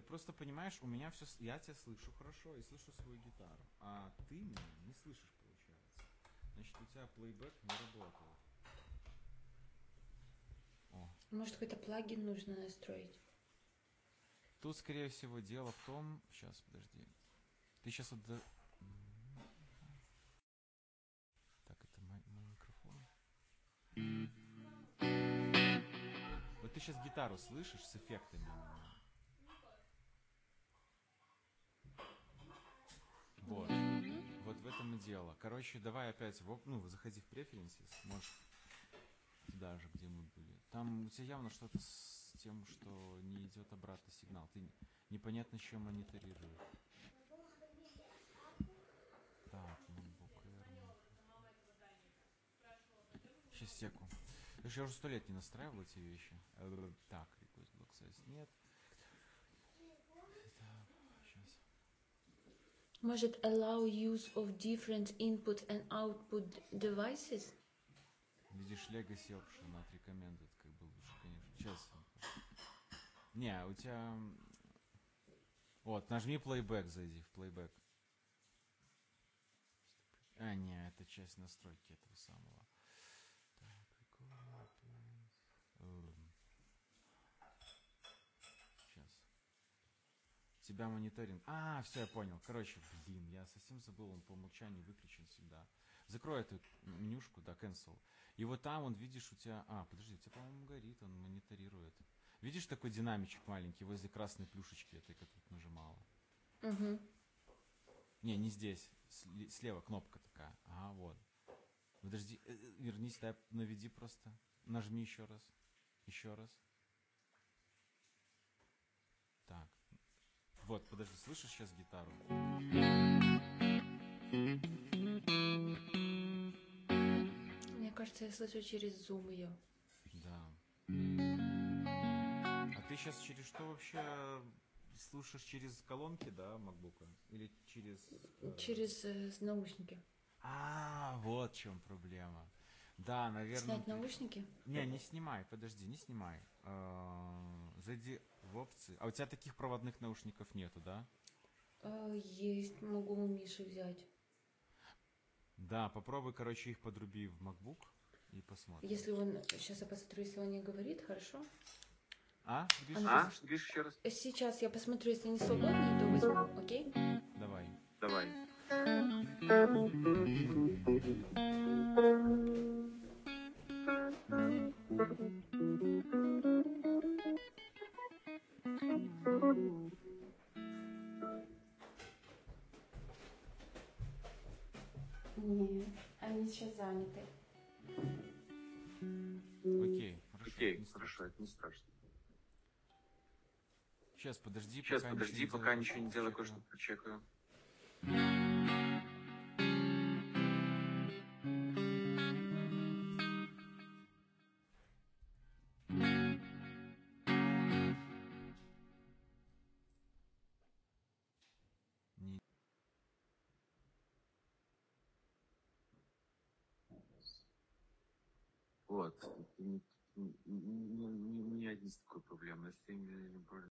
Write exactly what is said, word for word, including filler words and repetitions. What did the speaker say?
просто понимаешь, у меня все, я тебя слышу хорошо и слышу свою гитару, а ты меня не слышишь, получается. Значит, у тебя плейбэк не работает. О. Может, какой-то плагин нужно настроить? Тут, скорее всего, дело в том... Сейчас, подожди. Ты сейчас вот... До... Так, это мой, мой микрофон. Вот ты сейчас гитару слышишь с эффектами у меня. Вот. Вот в этом и дело. Короче, давай опять... В... Ну, заходи в Preferences. Можешь... Туда же, где мы были. Там у тебя явно что-то с тем, что не идет обратный сигнал. Ты непонятно, чем мониторируешь. Так, ноутбук Air. Сейчас, секу. Потому что я уже сто лет не настраивал эти вещи. Так, request block size нет. Так, сейчас. Может, allow use of different input and output devices? Видишь, Legacy Option not recommended, как бы лучше, конечно. Сейчас. Не, у тебя... Вот, нажми Playback, зайди в Playback. А, не, это часть настройки этого самого. Так, сейчас. Тебя мониторинг. А, все, я понял. Короче, блин, я совсем забыл, он по умолчанию выключен всегда. Закрой эту менюшку, да, cancel. И вот там, он, видишь, у тебя... А, подожди, у тебя, по-моему, горит, он мониторирует. Видишь такой динамичек маленький возле красной плюшечки этой, которую ты нажимала? Угу. Не, не здесь. Слева кнопка такая. Ага, вот. Подожди, вернись, дай, наведи просто. Нажми еще раз. Еще раз. Так. Вот, подожди, слышишь сейчас гитару? Мне кажется, я слышу через Zoom ее. Да. А ты сейчас через что вообще слушаешь? Через колонки, да, макбука? Или через... Э... Через э, наушники. А, вот в чем проблема. Да, наверное... Снять ты... наушники? Не, не снимай, подожди, не снимай. Э-э- зайди в опции. А у тебя таких проводных наушников нету, да? Э, есть, могу у Миши взять. Да, попробуй, короче, их подруби в MacBook и посмотрим. Если он... Сейчас я посмотрю, если он не говорит, хорошо? А? Гриш, А? Гриш, еще раз. Сейчас я посмотрю, если они свободные, то возьму, окей? Давай. Давай. Нет, они сейчас заняты. Окей, хорошо. Окей, хорошо, это не страшно. Сейчас, подожди, Сейчас, пока подожди, ничего пока не ничего не делай, делай, кое-что прочекаю. Не... Вот. Не, не, не, не один с такой проблемой. Если